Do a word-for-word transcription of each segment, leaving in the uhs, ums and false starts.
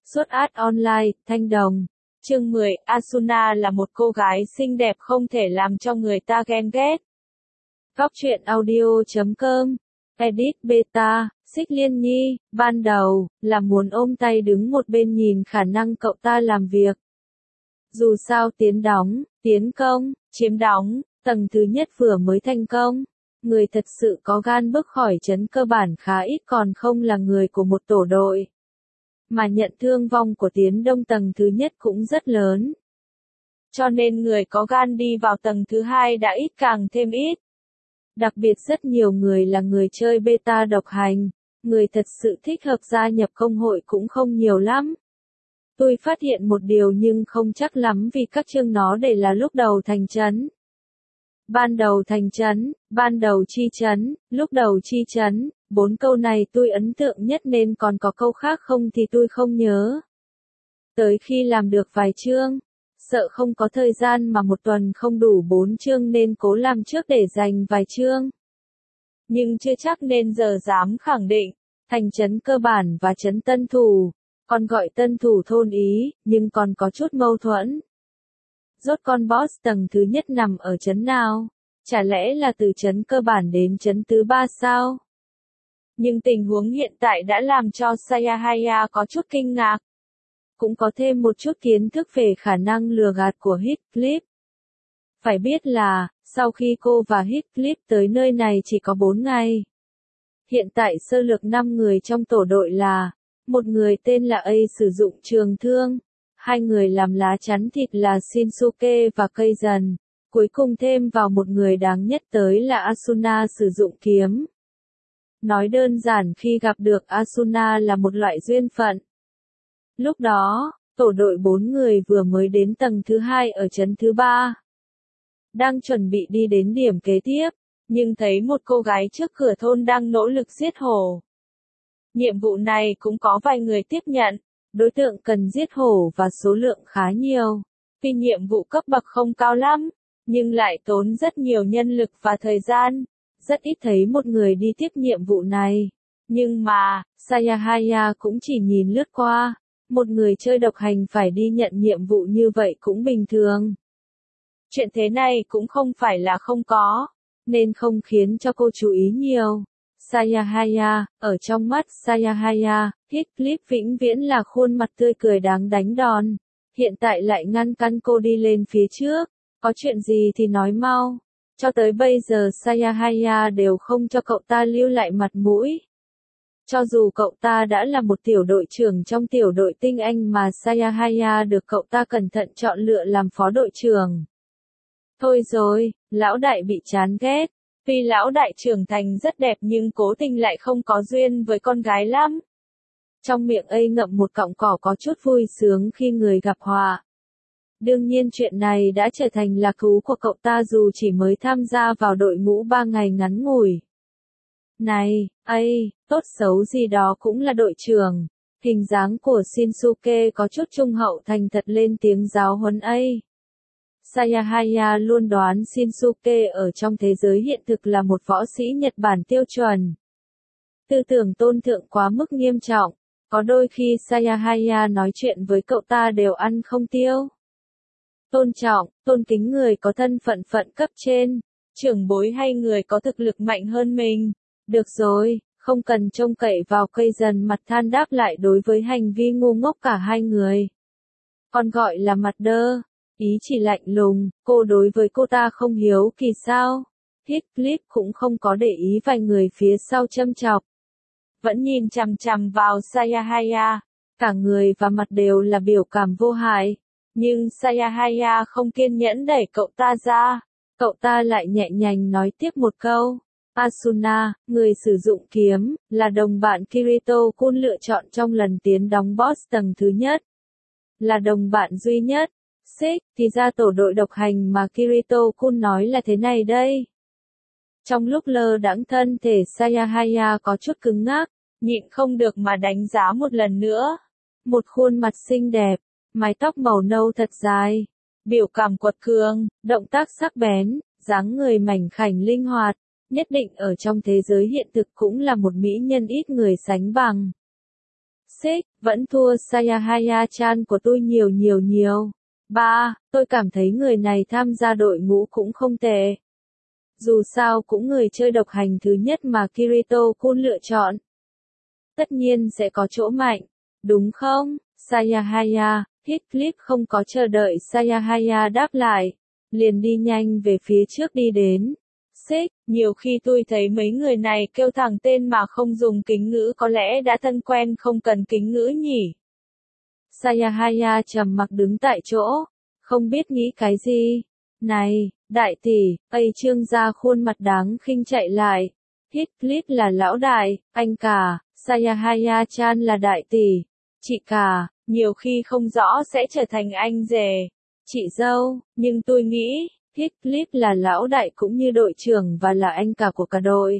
Sốt át online, Thanh Đồng. Chương mười, Asuna là một cô gái xinh đẹp không thể làm cho người ta ghen ghét. Góc truyện audio chấm com. Edit beta, Xích Liên Nhi, ban đầu, là muốn ôm tay đứng một bên nhìn khả năng cậu ta làm việc. Dù sao tiến đóng, tiến công, chiếm đóng, tầng thứ nhất vừa mới thành công. Người thật sự có gan bước khỏi trấn cơ bản khá ít còn không là người của một tổ đội. Mà nhận thương vong của tiến đông tầng thứ nhất cũng rất lớn. Cho nên người có gan đi vào tầng thứ hai đã ít càng thêm ít. Đặc biệt rất nhiều người là người chơi beta độc hành, người thật sự thích hợp gia nhập công hội cũng không nhiều lắm. Tôi phát hiện một điều nhưng không chắc lắm vì các chương nó để là lúc đầu thành trấn. Ban đầu thành trấn, ban đầu chi trấn, lúc đầu chi trấn, bốn câu này tôi ấn tượng nhất nên còn có câu khác không thì tôi không nhớ. Tới khi làm được vài chương, sợ không có thời gian mà một tuần không đủ bốn chương nên cố làm trước để dành vài chương. Nhưng chưa chắc nên giờ dám khẳng định, thành trấn cơ bản và trấn tân thủ, còn gọi tân thủ thôn ý, nhưng còn có chút mâu thuẫn. Rốt con boss tầng thứ nhất nằm ở trấn nào? Chả lẽ là từ trấn cơ bản đến trấn thứ ba sao? Nhưng tình huống hiện tại đã làm cho Sayahaya có chút kinh ngạc. Cũng có thêm một chút kiến thức về khả năng lừa gạt của Heathcliff. Phải biết là, sau khi cô và Heathcliff tới nơi này chỉ có bốn ngày. Hiện tại sơ lược năm người trong tổ đội là, một người tên là A sử dụng trường thương, hai người làm lá chắn thịt là Shinsuke và cây dần, cuối cùng thêm vào một người đáng nhất tới là Asuna sử dụng kiếm. Nói đơn giản khi gặp được Asuna là một loại duyên phận. Lúc đó, tổ đội bốn người vừa mới đến tầng thứ hai ở trấn thứ ba. Đang chuẩn bị đi đến điểm kế tiếp, nhưng thấy một cô gái trước cửa thôn đang nỗ lực giết hổ. Nhiệm vụ này cũng có vài người tiếp nhận, đối tượng cần giết hổ và số lượng khá nhiều. Vì nhiệm vụ cấp bậc không cao lắm, nhưng lại tốn rất nhiều nhân lực và thời gian. Rất ít thấy một người đi tiếp nhiệm vụ này. Nhưng mà, Sayahaya cũng chỉ nhìn lướt qua. Một người chơi độc hành phải đi nhận nhiệm vụ như vậy cũng bình thường. Chuyện thế này cũng không phải là không có, nên không khiến cho cô chú ý nhiều. Sayahaya, ở trong mắt Sayahaya, Heathcliff vĩnh viễn là khuôn mặt tươi cười đáng đánh đòn. Hiện tại lại ngăn cản cô đi lên phía trước. Có chuyện gì thì nói mau. Cho tới bây giờ Sayahaya đều không cho cậu ta lưu lại mặt mũi. Cho dù cậu ta đã là một tiểu đội trưởng trong tiểu đội tinh anh mà Sayahaya được cậu ta cẩn thận chọn lựa làm phó đội trưởng. Thôi rồi, lão đại bị chán ghét. Vì lão đại trưởng thành rất đẹp nhưng cố tình lại không có duyên với con gái lắm. Trong miệng A ngậm một cọng cỏ có chút vui sướng khi người gặp họa. Đương nhiên chuyện này đã trở thành lạc thú của cậu ta dù chỉ mới tham gia vào đội ngũ ba ngày ngắn ngủi. Này, ây, tốt xấu gì đó cũng là đội trưởng. Hình dáng của Shinsuke có chút trung hậu thành thật lên tiếng giáo huấn A. Sayahaya luôn đoán Shinsuke ở trong thế giới hiện thực là một võ sĩ Nhật Bản tiêu chuẩn. Tư tưởng tôn thượng quá mức nghiêm trọng, có đôi khi Sayahaya nói chuyện với cậu ta đều ăn không tiêu. Tôn trọng, tôn kính người có thân phận phận cấp trên, trưởng bối hay người có thực lực mạnh hơn mình. Được rồi, không cần trông cậy vào cây dần mặt than đáp lại đối với hành vi ngu ngốc cả hai người. Còn gọi là mặt đơ, ý chỉ lạnh lùng, cô đối với cô ta không hiếu kỳ sao. Heathcliff cũng không có để ý vài người phía sau châm chọc. Vẫn nhìn chằm chằm vào Sayahaya, cả người và mặt đều là biểu cảm vô hại. Nhưng Sayahaya không kiên nhẫn đẩy cậu ta ra, cậu ta lại nhẹ nhàng nói tiếp một câu. Asuna, người sử dụng kiếm, là đồng bạn Kirito-kun lựa chọn trong lần tiến đóng boss tầng thứ nhất. Là đồng bạn duy nhất. Xích, thì ra tổ đội độc hành mà Kirito-kun nói là thế này đây. Trong lúc lơ đãng thân thể Sayahaya có chút cứng ngắc, nhịn không được mà đánh giá một lần nữa. Một khuôn mặt xinh đẹp, mái tóc màu nâu thật dài, biểu cảm quật cường, động tác sắc bén, dáng người mảnh khảnh linh hoạt, nhất định ở trong thế giới hiện thực cũng là một mỹ nhân ít người sánh bằng. Six, vẫn thua Sayahaya-chan của tôi nhiều nhiều nhiều. Ba, tôi cảm thấy người này tham gia đội ngũ cũng không tệ. Dù sao cũng người chơi độc hành thứ nhất mà Kirito-kun lựa chọn. Tất nhiên sẽ có chỗ mạnh, đúng không, Sayahaya? Heathcliff không có chờ đợi Sayahaya đáp lại, liền đi nhanh về phía trước đi đến. Six, nhiều khi tôi thấy mấy người này kêu thẳng tên mà không dùng kính ngữ có lẽ đã thân quen không cần kính ngữ nhỉ. Sayahaya trầm mặc đứng tại chỗ, không biết nghĩ cái gì. Này, đại tỷ, Ây Trương ra khuôn mặt đáng khinh chạy lại. Heathcliff là lão đại, anh cả, Sayahaya-chan là đại tỷ, chị cả, nhiều khi không rõ sẽ trở thành anh rể, chị dâu, nhưng tôi nghĩ, Heathcliff là lão đại cũng như đội trưởng và là anh cả của cả đội.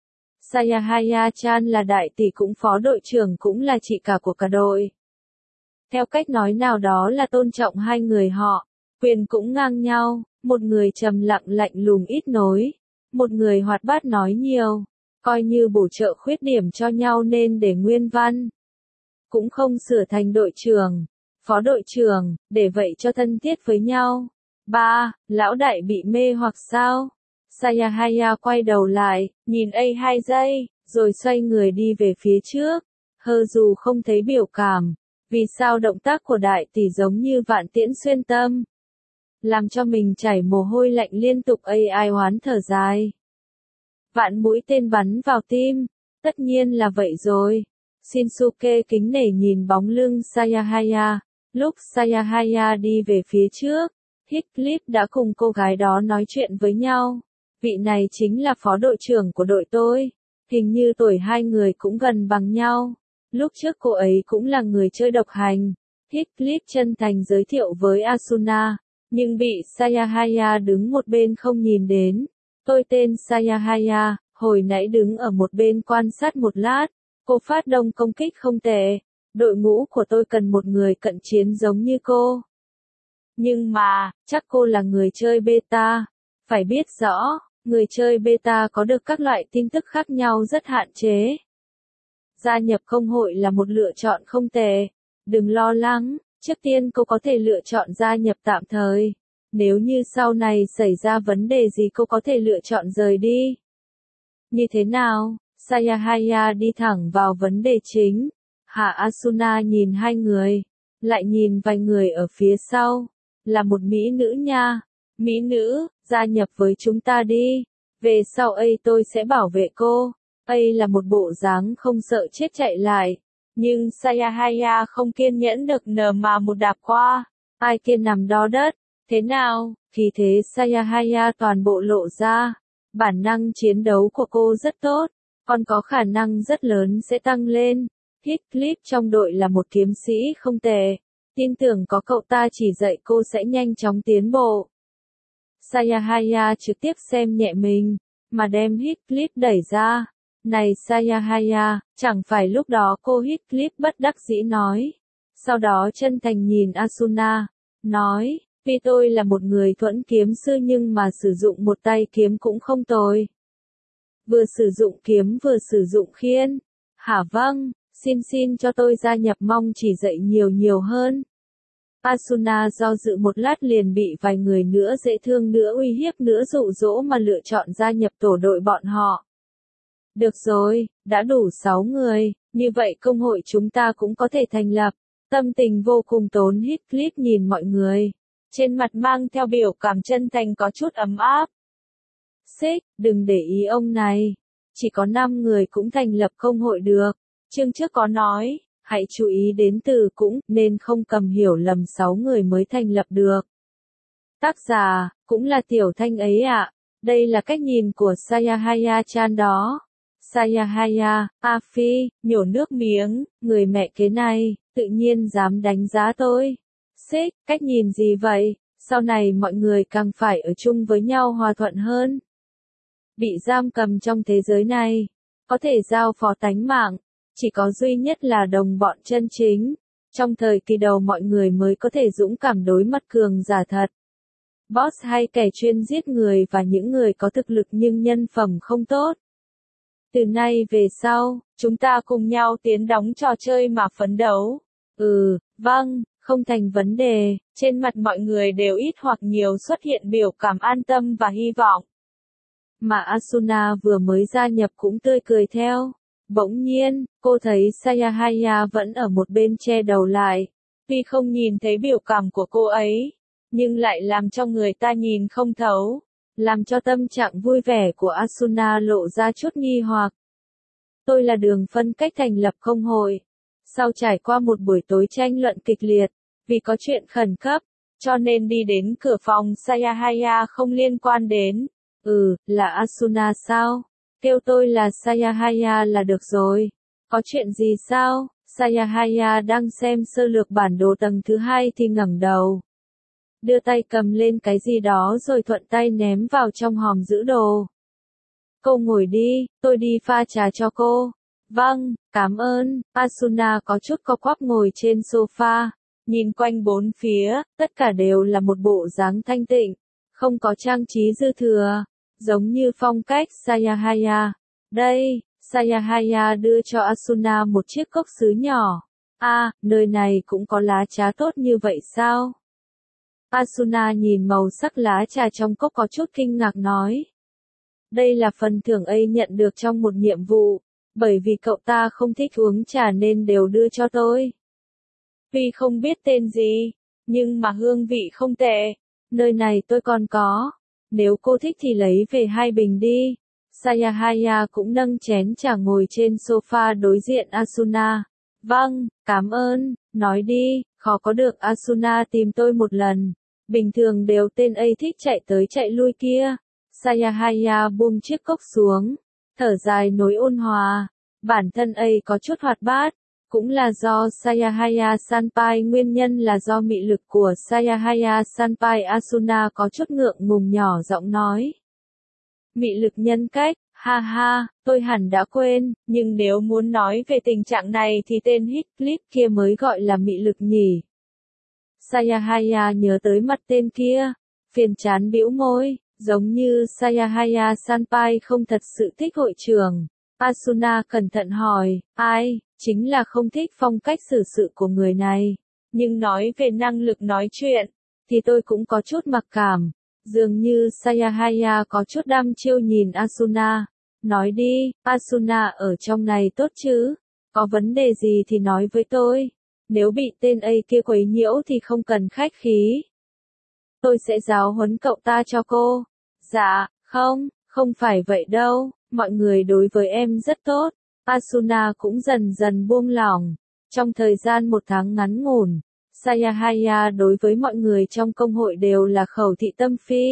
Sayahaya-chan là đại tỷ cũng phó đội trưởng cũng là chị cả của cả đội. Theo cách nói nào đó là tôn trọng hai người họ, quyền cũng ngang nhau, một người trầm lặng lạnh lùng ít nói, một người hoạt bát nói nhiều, coi như bổ trợ khuyết điểm cho nhau nên để nguyên văn. Cũng không sửa thành đội trưởng, phó đội trưởng, để vậy cho thân thiết với nhau. Ba, lão đại bị mê hoặc sao? Sayahaya quay đầu lại, nhìn A hai giây, rồi xoay người đi về phía trước. Hơ dù không thấy biểu cảm, vì sao động tác của đại tỷ giống như vạn tiễn xuyên tâm, làm cho mình chảy mồ hôi lạnh liên tục. A I hoán thở dài. Vạn mũi tên bắn vào tim, tất nhiên là vậy rồi. Shinsuke kính nể nhìn bóng lưng Sayahaya, lúc Sayahaya đi về phía trước, Heathcliff đã cùng cô gái đó nói chuyện với nhau. Vị này chính là phó đội trưởng của đội tôi, hình như tuổi hai người cũng gần bằng nhau. Lúc trước cô ấy cũng là người chơi độc hành. Heathcliff chân thành giới thiệu với Asuna, nhưng bị Sayahaya đứng một bên không nhìn đến. Tôi tên Sayahaya, hồi nãy đứng ở một bên quan sát một lát, cô phát động công kích không tệ. Đội ngũ của tôi cần một người cận chiến giống như cô. Nhưng mà, chắc cô là người chơi beta. Phải biết rõ, người chơi beta có được các loại tin tức khác nhau rất hạn chế. Gia nhập công hội là một lựa chọn không tệ. Đừng lo lắng, trước tiên cô có thể lựa chọn gia nhập tạm thời. Nếu như sau này xảy ra vấn đề gì cô có thể lựa chọn rời đi. Như thế nào? Sayahaya đi thẳng vào vấn đề chính. Hạ Asuna nhìn hai người, lại nhìn vài người ở phía sau. Là một mỹ nữ nha. Mỹ nữ, gia nhập với chúng ta đi. Về sau ấy tôi sẽ bảo vệ cô. Ấy là một bộ dáng không sợ chết chạy lại. Nhưng Sayahaya không kiên nhẫn được nở mà một đạp qua. Ai kia nằm đó đất. Thế nào? Khi thế Sayahaya toàn bộ lộ ra. Bản năng chiến đấu của cô rất tốt. Còn có khả năng rất lớn sẽ tăng lên. Heathcliff trong đội là một kiếm sĩ không tệ. Tin tưởng có cậu ta chỉ dạy cô sẽ nhanh chóng tiến bộ. Sayahaya trực tiếp xem nhẹ mình, mà đem Heathcliff đẩy ra. Này Sayahaya, chẳng phải lúc đó cô Heathcliff bất đắc dĩ nói. Sau đó chân thành nhìn Asuna, nói, vì tôi là một người thuẫn kiếm sư nhưng mà sử dụng một tay kiếm cũng không tồi. Vừa sử dụng kiếm vừa sử dụng khiên. Hả vâng, xin xin cho tôi gia nhập mong chỉ dạy nhiều nhiều hơn. Asuna do dự một lát liền bị vài người nữa dễ thương nữa uy hiếp nữa dụ dỗ mà lựa chọn gia nhập tổ đội bọn họ. Được rồi, đã đủ sáu người, như vậy công hội chúng ta cũng có thể thành lập. Tâm tình vô cùng tốn Heathcliff nhìn mọi người. Trên mặt mang theo biểu cảm chân thành có chút ấm áp. Sích, đừng để ý ông này. Chỉ có năm người cũng thành lập công hội được. Chương trước có nói, hãy chú ý đến từ cũng, nên không cầm hiểu lầm sáu người mới thành lập được. Tác giả, cũng là Tiểu Thanh ấy ạ. À. Đây là cách nhìn của Sayahaya-chan đó. Sayahaya, A Phi, nhổ nước miếng, người mẹ kế này, tự nhiên dám đánh giá tôi. Sích, cách nhìn gì vậy? Sau này mọi người càng phải ở chung với nhau hòa thuận hơn. Bị giam cầm trong thế giới này, có thể giao phó tánh mạng, chỉ có duy nhất là đồng bọn chân chính. Trong thời kỳ đầu mọi người mới có thể dũng cảm đối mặt cường giả thật. Boss hay kẻ chuyên giết người và những người có thực lực nhưng nhân phẩm không tốt. Từ nay về sau, chúng ta cùng nhau tiến đóng trò chơi mà phấn đấu. Ừ, vâng, không thành vấn đề. Trên mặt mọi người đều ít hoặc nhiều xuất hiện biểu cảm an tâm và hy vọng. Mà Asuna vừa mới gia nhập cũng tươi cười theo. Bỗng nhiên, cô thấy Sayahaya vẫn ở một bên che đầu lại. Tuy không nhìn thấy biểu cảm của cô ấy, nhưng lại làm cho người ta nhìn không thấu, làm cho tâm trạng vui vẻ của Asuna lộ ra chút nghi hoặc. Tôi là Đường phân cách thành lập công hội. Sau trải qua một buổi tối tranh luận kịch liệt, vì có chuyện khẩn cấp, cho nên đi đến cửa phòng Sayahaya không liên quan đến. Ừ, là Asuna sao? Kêu tôi là Sayahaya là được rồi. Có chuyện gì sao? Sayahaya đang xem sơ lược bản đồ tầng thứ hai thì ngẩng đầu. Đưa tay cầm lên cái gì đó rồi thuận tay ném vào trong hòm giữ đồ. Cô ngồi đi, tôi đi pha trà cho cô. Vâng, cảm ơn. Asuna có chút co quắp ngồi trên sofa, nhìn quanh bốn phía, tất cả đều là một bộ dáng thanh tịnh, không có trang trí dư thừa, giống như phong cách Sayahaya. Đây, Sayahaya đưa cho Asuna một chiếc cốc sứ nhỏ. À, nơi này cũng có lá trà tốt như vậy sao? Asuna nhìn màu sắc lá trà trong cốc có chút kinh ngạc nói. Đây là phần thưởng ấy nhận được trong một nhiệm vụ, bởi vì cậu ta không thích uống trà nên đều đưa cho tôi. Tuy không biết tên gì, nhưng mà hương vị không tệ. Nơi này tôi còn có. Nếu cô thích thì lấy về hai bình đi. Sayahaya cũng nâng chén trà ngồi trên sofa đối diện Asuna. Vâng, cảm ơn, nói đi, khó có được Asuna tìm tôi một lần. Bình thường đều tên ấy thích chạy tới chạy lui kia. Sayahaya buông chiếc cốc xuống, thở dài nối ôn hòa. Bản thân ấy có chút hoạt bát, cũng là do Sayahaya Senpai, nguyên nhân là do mị lực của Sayahaya Senpai. Asuna có chút ngượng ngùng nhỏ giọng nói. Mị lực nhân cách, ha ha, tôi hẳn đã quên, nhưng nếu muốn nói về tình trạng này thì tên Heathcliff kia mới gọi là mị lực nhỉ. Sayahaya nhớ tới mặt tên kia, phiền chán bĩu môi, giống như Sayahaya Senpai không thật sự thích hội trường. Asuna cẩn thận hỏi, ai, chính là không thích phong cách xử sự của người này. Nhưng nói về năng lực nói chuyện, thì tôi cũng có chút mặc cảm. Dường như Sayahaya có chút đăm chiêu nhìn Asuna. Nói đi, Asuna ở trong này tốt chứ? Có vấn đề gì thì nói với tôi. Nếu bị tên ấy kia quấy nhiễu thì không cần khách khí. Tôi sẽ giáo huấn cậu ta cho cô. Dạ, không, không phải vậy đâu. Mọi người đối với em rất tốt. Asuna cũng dần dần buông lỏng. Trong thời gian một tháng ngắn ngủn, Sayahaya đối với mọi người trong công hội đều là khẩu thị tâm phi.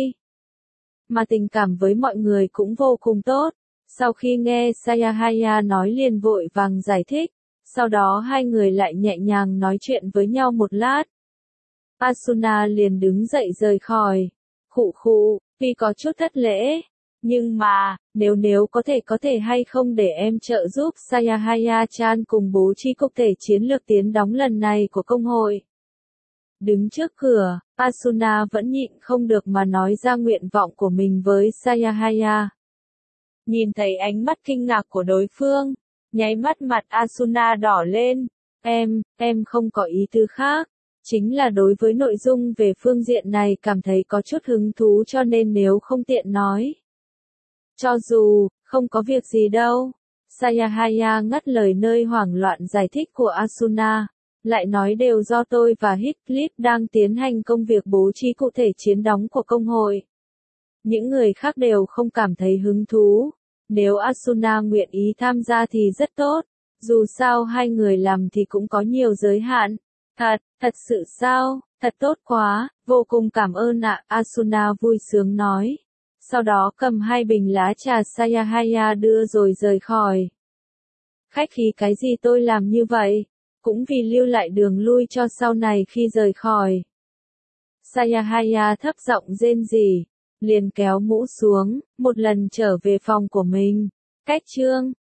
Mà tình cảm với mọi người cũng vô cùng tốt. Sau khi nghe Sayahaya nói liền vội vàng giải thích. Sau đó hai người lại nhẹ nhàng nói chuyện với nhau một lát. Asuna liền đứng dậy rời khỏi. Khụ khụ, tuy có chút thất lễ. Nhưng mà, nếu nếu có thể có thể hay không để em trợ giúp Sayahaya-chan cùng bố trí cụ thể chiến lược tiến đóng lần này của công hội. Đứng trước cửa, Asuna vẫn nhịn không được mà nói ra nguyện vọng của mình với Sayahaya. Nhìn thấy ánh mắt kinh ngạc của đối phương, nháy mắt mặt Asuna đỏ lên. Em, em không có ý tư khác. Chính là đối với nội dung về phương diện này cảm thấy có chút hứng thú cho nên nếu không tiện nói. Cho dù, không có việc gì đâu. Sayahaya ngắt lời nơi hoảng loạn giải thích của Asuna. Lại nói đều do tôi và Heathcliff đang tiến hành công việc bố trí cụ thể chiến đóng của công hội. Những người khác đều không cảm thấy hứng thú. Nếu Asuna nguyện ý tham gia thì rất tốt. Dù sao hai người làm thì cũng có nhiều giới hạn. Thật, thật sự sao, thật tốt quá, vô cùng cảm ơn ạ, Asuna vui sướng nói. Sau đó cầm hai bình lá trà Sayahaya đưa rồi rời khỏi. Khách khí cái gì tôi làm như vậy, cũng vì lưu lại đường lui cho sau này khi rời khỏi. Sayahaya thấp giọng rên rỉ, liền kéo mũ xuống, một lần trở về phòng của mình. Cách chương